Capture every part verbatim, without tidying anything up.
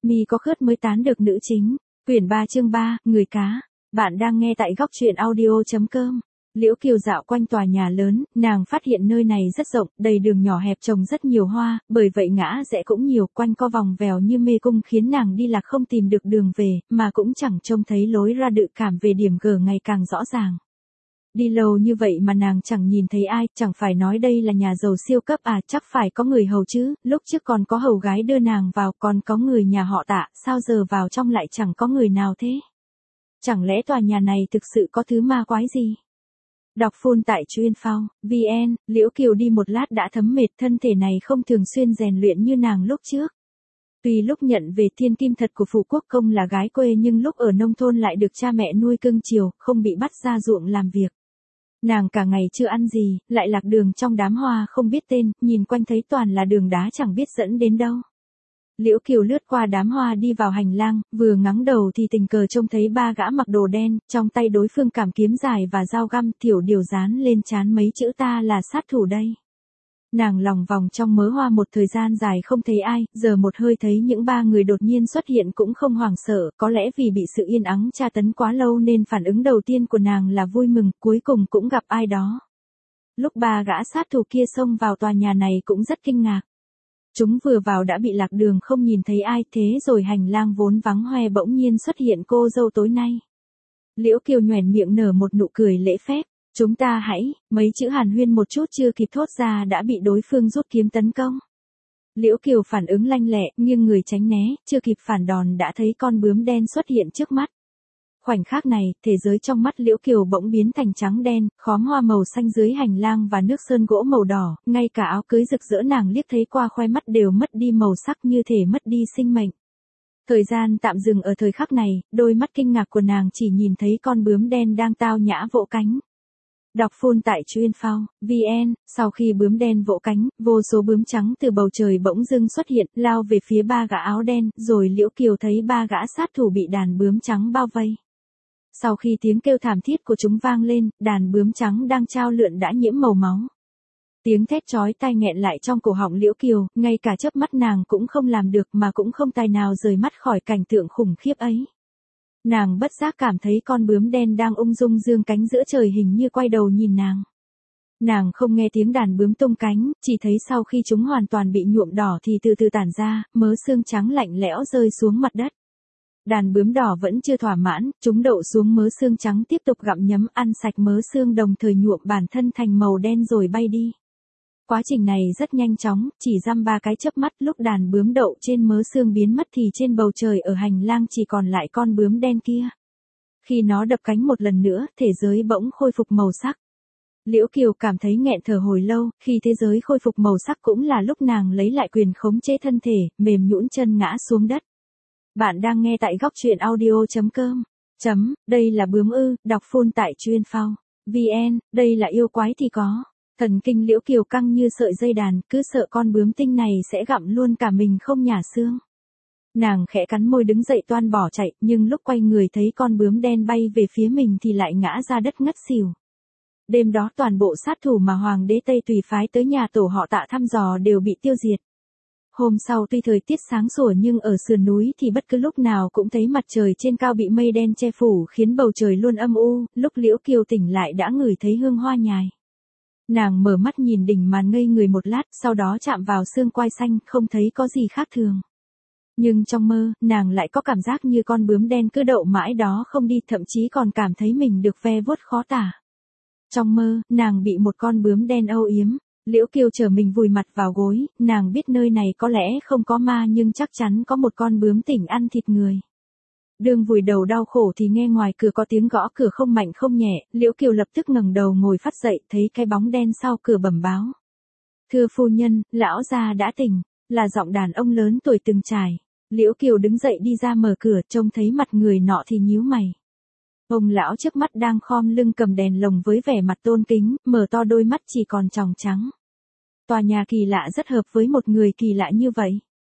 Mi có khớt mới tán được nữ chính. Quyển ba chương ba, người cá. Bạn đang nghe tại góc truyện audio.com. Liễu Kiều dạo quanh tòa nhà lớn, nàng phát hiện nơi này rất rộng, đầy đường nhỏ hẹp trồng rất nhiều hoa, bởi vậy ngã rẽ cũng nhiều, quanh co vòng vèo như mê cung khiến nàng đi lạc không tìm được đường về, mà cũng chẳng trông thấy lối ra tự cảm về điểm G ngày càng rõ ràng. Đi lâu như vậy mà nàng chẳng nhìn thấy ai, chẳng phải nói đây là nhà giàu siêu cấp à, chắc phải có người hầu chứ, lúc trước còn có hầu gái đưa nàng vào, còn có người nhà họ Tạ, sao giờ vào trong lại chẳng có người nào thế? Chẳng lẽ tòa nhà này thực sự có thứ ma quái gì? Đọc full tại chuyên phao, vn, Liễu Kiều đi một lát đã thấm mệt, thân thể này không thường xuyên rèn luyện như nàng lúc trước. Tuy lúc nhận về thiên kim thật của phủ quốc công là gái quê nhưng lúc ở nông thôn lại được cha mẹ nuôi cưng chiều, không bị bắt ra ruộng làm việc. Nàng cả ngày chưa ăn gì, lại lạc đường trong đám hoa không biết tên, nhìn quanh thấy toàn là đường đá chẳng biết dẫn đến đâu. Liễu Kiều lướt qua đám hoa đi vào hành lang, vừa ngắng đầu thì tình cờ trông thấy ba gã mặc đồ đen, trong tay đối phương cảm kiếm dài và dao găm, Thiểu Điều dán lên trán mấy chữ ta là sát thủ đây. Nàng lòng vòng trong mớ hoa một thời gian dài không thấy ai, giờ một hơi thấy những ba người đột nhiên xuất hiện cũng không hoảng sợ, có lẽ vì bị sự yên ắng tra tấn quá lâu nên phản ứng đầu tiên của nàng là vui mừng, cuối cùng cũng gặp ai đó. Lúc ba gã sát thủ kia xông vào tòa nhà này cũng rất kinh ngạc. Chúng vừa vào đã bị lạc đường không nhìn thấy ai, thế rồi hành lang vốn vắng hoe bỗng nhiên xuất hiện cô dâu tối nay. Liễu Kiều nhoẻn miệng nở một nụ cười lễ phép. Chúng ta hãy, mấy chữ hàn huyên một chút chưa kịp thốt ra đã bị đối phương rút kiếm tấn công. Liễu Kiều phản ứng lanh lẹ, nhưng người tránh né, chưa kịp phản đòn đã thấy con bướm đen xuất hiện trước mắt. Khoảnh khắc này, thế giới trong mắt Liễu Kiều bỗng biến thành trắng đen, khóm hoa màu xanh dưới hành lang và nước sơn gỗ màu đỏ, ngay cả áo cưới rực rỡ nàng liếc thấy qua khoe mắt đều mất đi màu sắc như thể mất đi sinh mệnh. Thời gian tạm dừng ở thời khắc này, đôi mắt kinh ngạc của nàng chỉ nhìn thấy con bướm đen đang tao nhã vỗ cánh. Đọc full tại chuyên phao, vn, sau khi bướm đen vỗ cánh, vô số bướm trắng từ bầu trời bỗng dưng xuất hiện, lao về phía ba gã áo đen, rồi Liễu Kiều thấy ba gã sát thủ bị đàn bướm trắng bao vây. Sau khi tiếng kêu thảm thiết của chúng vang lên, đàn bướm trắng đang chao lượn đã nhiễm màu máu. Tiếng thét chói tai nghẹn lại trong cổ họng Liễu Kiều, ngay cả chớp mắt nàng cũng không làm được mà cũng không tài nào rời mắt khỏi cảnh tượng khủng khiếp ấy. Nàng bất giác cảm thấy con bướm đen đang ung dung dương cánh giữa trời hình như quay đầu nhìn nàng. Nàng không nghe tiếng đàn bướm tung cánh, chỉ thấy sau khi chúng hoàn toàn bị nhuộm đỏ thì từ từ tản ra, mớ xương trắng lạnh lẽo rơi xuống mặt đất. Đàn bướm đỏ vẫn chưa thỏa mãn, chúng đậu xuống mớ xương trắng tiếp tục gặm nhấm ăn sạch mớ xương đồng thời nhuộm bản thân thành màu đen rồi bay đi. Quá trình này rất nhanh chóng, chỉ dăm ba cái chớp mắt lúc đàn bướm đậu trên mớ xương biến mất thì trên bầu trời ở hành lang chỉ còn lại con bướm đen kia. Khi nó đập cánh một lần nữa, thế giới bỗng khôi phục màu sắc. Liễu Kiều cảm thấy nghẹn thở hồi lâu, khi thế giới khôi phục màu sắc cũng là lúc nàng lấy lại quyền khống chế thân thể, mềm nhũn chân ngã xuống đất. Bạn đang nghe tại góc truyện audio.com. Chấm, đây là bướm ư, đọc full tại chuyên phao. vn, đây là yêu quái thì có. Thần kinh Liễu Kiều căng như sợi dây đàn, cứ sợ con bướm tinh này sẽ gặm luôn cả mình không nhả xương. Nàng khẽ cắn môi đứng dậy toan bỏ chạy, nhưng lúc quay người thấy con bướm đen bay về phía mình thì lại ngã ra đất ngất xỉu. Đêm đó toàn bộ sát thủ mà Hoàng đế Tây Tùy phái tới nhà tổ họ Tạ thăm dò đều bị tiêu diệt. Hôm sau tuy thời tiết sáng sủa nhưng ở sườn núi thì bất cứ lúc nào cũng thấy mặt trời trên cao bị mây đen che phủ khiến bầu trời luôn âm u, lúc Liễu Kiều tỉnh lại đã ngửi thấy hương hoa nhài. Nàng mở mắt nhìn đỉnh màn ngây người một lát, sau đó chạm vào xương quai xanh, không thấy có gì khác thường. Nhưng trong mơ, nàng lại có cảm giác như con bướm đen cứ đậu mãi đó không đi, thậm chí còn cảm thấy mình được ve vuốt khó tả. Trong mơ, nàng bị một con bướm đen âu yếm. Liễu Kiều trở mình vùi mặt vào gối, nàng biết nơi này có lẽ không có ma nhưng chắc chắn có một con bướm tỉnh ăn thịt người. Đương vùi đầu đau khổ thì nghe ngoài cửa có tiếng gõ cửa không mạnh không nhẹ, Liễu Kiều lập tức ngẩng đầu ngồi phát dậy, thấy cái bóng đen sau cửa bẩm báo. Thưa phu nhân, lão gia đã tỉnh, là giọng đàn ông lớn tuổi từng trải. Liễu Kiều đứng dậy đi ra mở cửa, trông thấy mặt người nọ thì nhíu mày. Ông lão trước mắt đang khom lưng cầm đèn lồng với vẻ mặt tôn kính, mở to đôi mắt chỉ còn tròng trắng. Tòa nhà kỳ lạ rất hợp với một người kỳ lạ như vậy.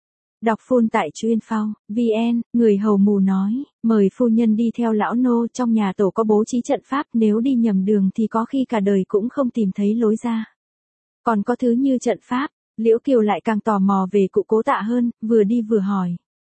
Đọc full tại chuyên phao, vn, người hầu mù nói, mời phu nhân đi theo lão nô, trong nhà tổ có bố trí trận pháp, nếu đi nhầm đường thì có khi cả đời cũng không tìm thấy lối ra. Còn có thứ như trận pháp, Liễu Kiều lại càng tò mò về cụ Cố Tạ hơn, vừa đi vừa hỏi.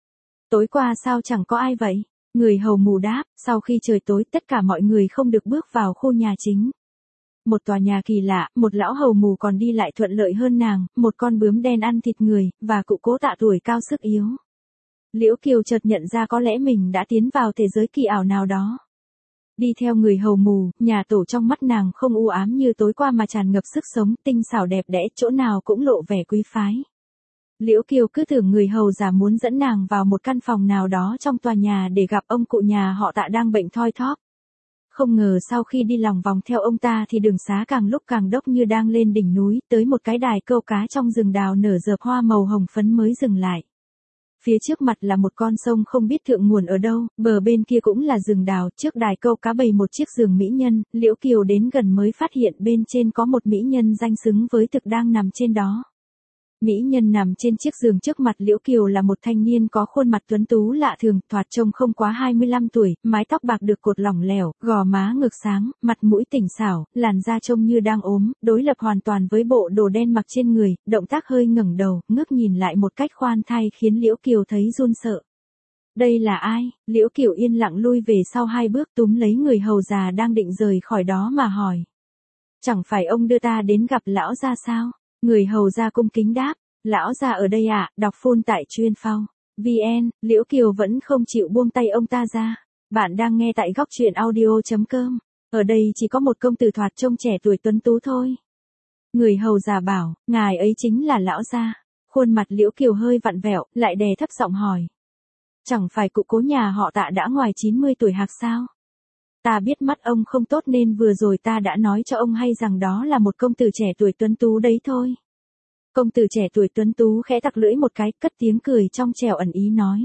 Tối qua sao chẳng có ai vậy? Người hầu mù đáp, sau khi trời tối tất cả mọi người không được bước vào khu nhà chính. Một tòa nhà kỳ lạ, một lão hầu mù còn đi lại thuận lợi hơn nàng, một con bướm đen ăn thịt người, và cụ cố Tạ tuổi cao sức yếu. Liễu Kiều chợt nhận ra có lẽ mình đã tiến vào thế giới kỳ ảo nào đó. Đi theo người hầu mù, nhà tổ trong mắt nàng không u ám như tối qua mà tràn ngập sức sống, tinh xảo đẹp đẽ, chỗ nào cũng lộ vẻ quý phái. Liễu Kiều cứ tưởng người hầu già muốn dẫn nàng vào một căn phòng nào đó trong tòa nhà để gặp ông cụ nhà họ Tạ đang bệnh thoi thóp. Không ngờ sau khi đi lòng vòng theo ông ta thì đường xá càng lúc càng đốc như đang lên đỉnh núi, tới một cái đài câu cá trong rừng đào nở rợp hoa màu hồng phấn mới dừng lại. Phía trước mặt là một con sông không biết thượng nguồn ở đâu, bờ bên kia cũng là rừng đào, trước đài câu cá bày một chiếc giường mỹ nhân, Liễu Kiều đến gần mới phát hiện bên trên có một mỹ nhân danh xứng với thực đang nằm trên đó. Mỹ nhân nằm trên chiếc giường trước mặt Liễu Kiều là một thanh niên có khuôn mặt tuấn tú lạ thường, thoạt trông không quá hai mươi lăm tuổi, mái tóc bạc được cột lỏng lẻo, gò má ngực sáng, mặt mũi tỉnh xảo, làn da trông như đang ốm, đối lập hoàn toàn với bộ đồ đen mặc trên người, động tác hơi ngẩng đầu, ngước nhìn lại một cách khoan thai khiến Liễu Kiều thấy run sợ. Đây là ai? Liễu Kiều yên lặng lui về sau hai bước túm lấy người hầu già đang định rời khỏi đó mà hỏi. Chẳng phải ông đưa ta đến gặp lão gia sao? Người hầu gia cung kính đáp, lão gia ở đây ạ, à, đọc phun tại chuyên phao. vn, Liễu Kiều vẫn không chịu buông tay ông ta ra. Bạn đang nghe tại góc truyện audio.com. Ở đây chỉ có một công tử thoạt trông trẻ tuổi tuấn tú thôi. Người hầu già bảo, ngài ấy chính là lão gia. Khuôn mặt Liễu Kiều hơi vặn vẹo, lại đè thấp giọng hỏi. Chẳng phải cụ cố nhà họ Tạ đã ngoài chín mươi tuổi hạc sao? Ta biết mắt ông không tốt nên vừa rồi ta đã nói cho ông hay rằng đó là một công tử trẻ tuổi tuấn tú đấy thôi. Công tử trẻ tuổi tuấn tú khẽ tặc lưỡi một cái, cất tiếng cười trong trẻo ẩn ý nói.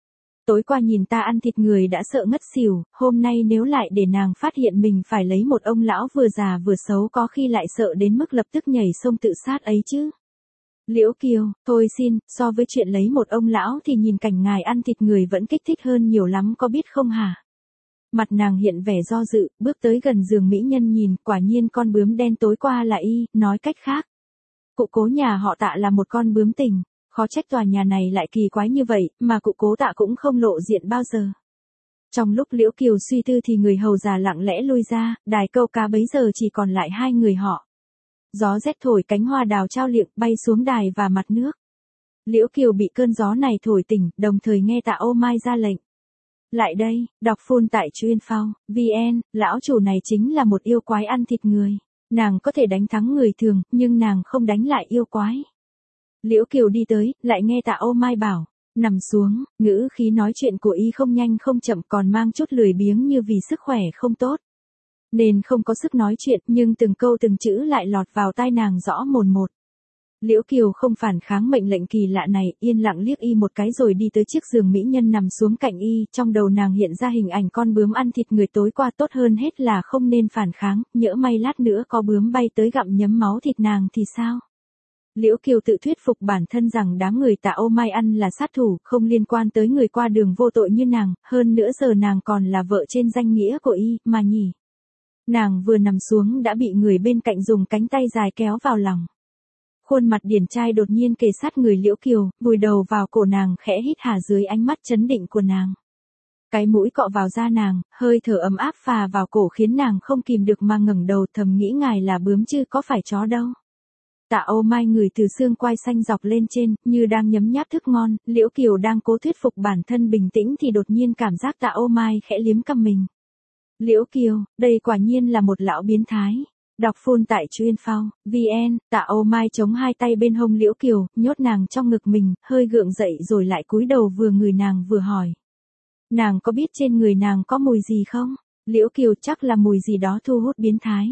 Tối qua nhìn ta ăn thịt người đã sợ ngất xỉu, hôm nay nếu lại để nàng phát hiện mình phải lấy một ông lão vừa già vừa xấu có khi lại sợ đến mức lập tức nhảy sông tự sát ấy chứ. Liễu Kiều, thôi xin, so với chuyện lấy một ông lão thì nhìn cảnh ngài ăn thịt người vẫn kích thích hơn nhiều lắm có biết không hả? Mặt nàng hiện vẻ do dự, bước tới gần giường mỹ nhân nhìn, quả nhiên con bướm đen tối qua là y, nói cách khác. Cụ cố nhà họ Tạ là một con bướm tình, khó trách tòa nhà này lại kỳ quái như vậy, mà cụ cố Tạ cũng không lộ diện bao giờ. Trong lúc Liễu Kiều suy tư thì người hầu già lặng lẽ lui ra, đài câu cá bấy giờ chỉ còn lại hai người họ. Gió rét thổi cánh hoa đào trao liệng bay xuống đài và mặt nước. Liễu Kiều bị cơn gió này thổi tỉnh, đồng thời nghe Tạ Ô Mai ra lệnh. Lại đây, đọc phun tại chuyên phao. vn, lão chủ này chính là một yêu quái ăn thịt người. Nàng có thể đánh thắng người thường, nhưng nàng không đánh lại yêu quái. Liễu Kiều đi tới, lại nghe Tạ Ô Mai bảo, nằm xuống, ngữ khí nói chuyện của y không nhanh không chậm còn mang chút lười biếng như vì sức khỏe không tốt. Nên không có sức nói chuyện, nhưng từng câu từng chữ lại lọt vào tai nàng rõ mồn một. Liễu Kiều không phản kháng mệnh lệnh kỳ lạ này, yên lặng liếc y một cái rồi đi tới chiếc giường mỹ nhân nằm xuống cạnh y, trong đầu nàng hiện ra hình ảnh con bướm ăn thịt người tối qua, tốt hơn hết là không nên phản kháng, nhỡ may lát nữa có bướm bay tới gặm nhấm máu thịt nàng thì sao? Liễu Kiều tự thuyết phục bản thân rằng đám người Tạ Ô Mai ăn là sát thủ, không liên quan tới người qua đường vô tội như nàng, hơn nữa giờ nàng còn là vợ trên danh nghĩa của y, mà nhỉ. Nàng vừa nằm xuống đã bị người bên cạnh dùng cánh tay dài kéo vào lòng. Khuôn mặt điển trai đột nhiên kề sát người Liễu Kiều, vùi đầu vào cổ nàng khẽ hít hà dưới ánh mắt chấn định của nàng. Cái mũi cọ vào da nàng, hơi thở ấm áp phà vào cổ khiến nàng không kìm được mà ngẩng đầu thầm nghĩ ngài là bướm chứ có phải chó đâu. Tạ Ô Mai ngửi từ xương quai xanh dọc lên trên, như đang nhấm nháp thức ngon, Liễu Kiều đang cố thuyết phục bản thân bình tĩnh thì đột nhiên cảm giác Tạ Ô Mai khẽ liếm cằm mình. Liễu Kiều, đây quả nhiên là một lão biến thái. Đọc phun tại chuyên phao. vn, Tạ Ô Mai chống hai tay bên hông Liễu Kiều, nhốt nàng trong ngực mình, hơi gượng dậy rồi lại cúi đầu vừa ngửi nàng vừa hỏi. Nàng có biết trên người nàng có mùi gì không? Liễu Kiều chắc là mùi gì đó thu hút biến thái.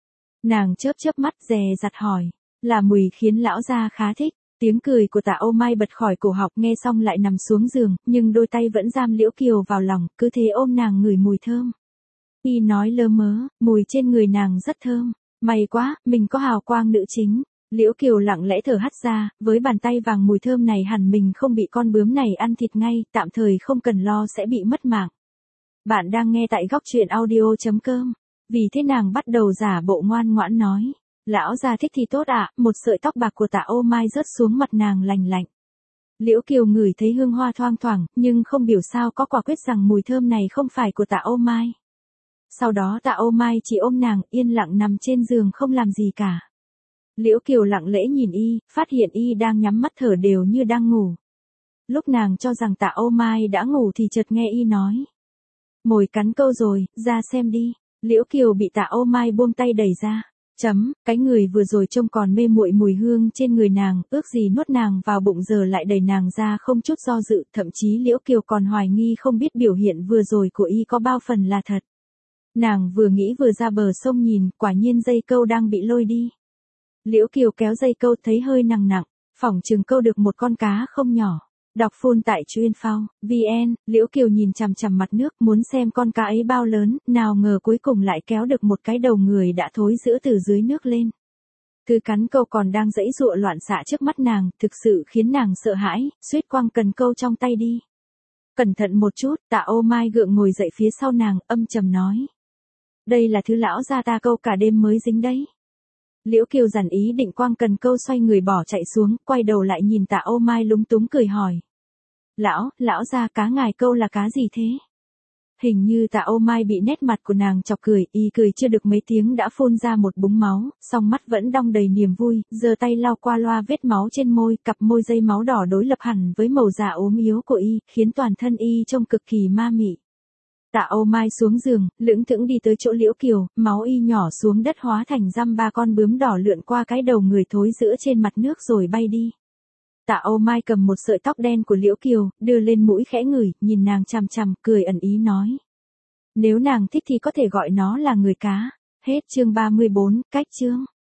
Nàng chớp chớp mắt dè dặt hỏi. Là mùi khiến lão gia khá thích. Tiếng cười của Tạ Ô Mai bật khỏi cổ họng nghe xong lại nằm xuống giường, nhưng đôi tay vẫn giam Liễu Kiều vào lòng, cứ thế ôm nàng ngửi mùi thơm. Y nói lơ mớ, mùi trên người nàng rất thơm. May quá, mình có hào quang nữ chính. Liễu Kiều lặng lẽ thở hắt ra, với bàn tay vàng mùi thơm này hẳn mình không bị con bướm này ăn thịt ngay, tạm thời không cần lo sẽ bị mất mạng. Bạn đang nghe tại góc truyện audio.com. Vì thế nàng bắt đầu giả bộ ngoan ngoãn nói. Lão gia thích thì tốt ạ, à, một sợi tóc bạc của Tạ Ô Mai rớt xuống mặt nàng lành lạnh. Liễu Kiều ngửi thấy hương hoa thoang thoảng, nhưng không biểu sao có quả quyết rằng mùi thơm này không phải của Tạ Ô Mai. Sau đó Tạ Ô Mai chỉ ôm nàng, yên lặng nằm trên giường không làm gì cả. Liễu Kiều lặng lẽ nhìn y, phát hiện y đang nhắm mắt thở đều như đang ngủ. Lúc nàng cho rằng Tạ Ô Mai đã ngủ thì chợt nghe y nói. Mồi cắn câu rồi, ra xem đi. Liễu Kiều bị Tạ Ô Mai buông tay đẩy ra. Chấm, cái người vừa rồi trông còn mê muội mùi hương trên người nàng, ước gì nuốt nàng vào bụng giờ lại đẩy nàng ra không chút do dự, thậm chí Liễu Kiều còn hoài nghi không biết biểu hiện vừa rồi của y có bao phần là thật. Nàng vừa nghĩ vừa ra bờ sông nhìn, quả nhiên dây câu đang bị lôi đi. Liễu Kiều kéo dây câu thấy hơi nặng nặng, phỏng chừng câu được một con cá không nhỏ. Đọc full tại chuyên phao, vn, Liễu Kiều nhìn chằm chằm mặt nước muốn xem con cá ấy bao lớn, nào ngờ cuối cùng lại kéo được một cái đầu người đã thối rữa từ dưới nước lên. Thứ cắn câu còn đang giãy giụa loạn xạ trước mắt nàng, thực sự khiến nàng sợ hãi, suýt quăng cần câu trong tay đi. Cẩn thận một chút, Tạ Ô Mai gượng ngồi dậy phía sau nàng, âm trầm nói. Đây là thứ lão gia ta câu cả đêm mới dính đấy. Liễu Kiều dằn ý định quăng cần câu xoay người bỏ chạy xuống, quay đầu lại nhìn Tạ Ô Mai lúng túng cười hỏi. Lão, lão gia cá ngài câu là cá gì thế? Hình như Tạ Ô Mai bị nét mặt của nàng chọc cười, y cười chưa được mấy tiếng đã phun ra một búng máu, song mắt vẫn đong đầy niềm vui, giơ tay lau qua loa vết máu trên môi, cặp môi dây máu đỏ đối lập hẳn với màu da ốm yếu của y, khiến toàn thân y trông cực kỳ ma mị. Tạ Ô Mai xuống giường, lững thững đi tới chỗ Liễu Kiều, máu y nhỏ xuống đất hóa thành dăm ba con bướm đỏ lượn qua cái đầu người thối rữa trên mặt nước rồi bay đi. Tạ Ô Mai cầm một sợi tóc đen của Liễu Kiều, đưa lên mũi khẽ ngửi, nhìn nàng chằm chằm, cười ẩn ý nói. Nếu nàng thích thì có thể gọi nó là người cá. Hết chương ba mươi bốn, cách chương.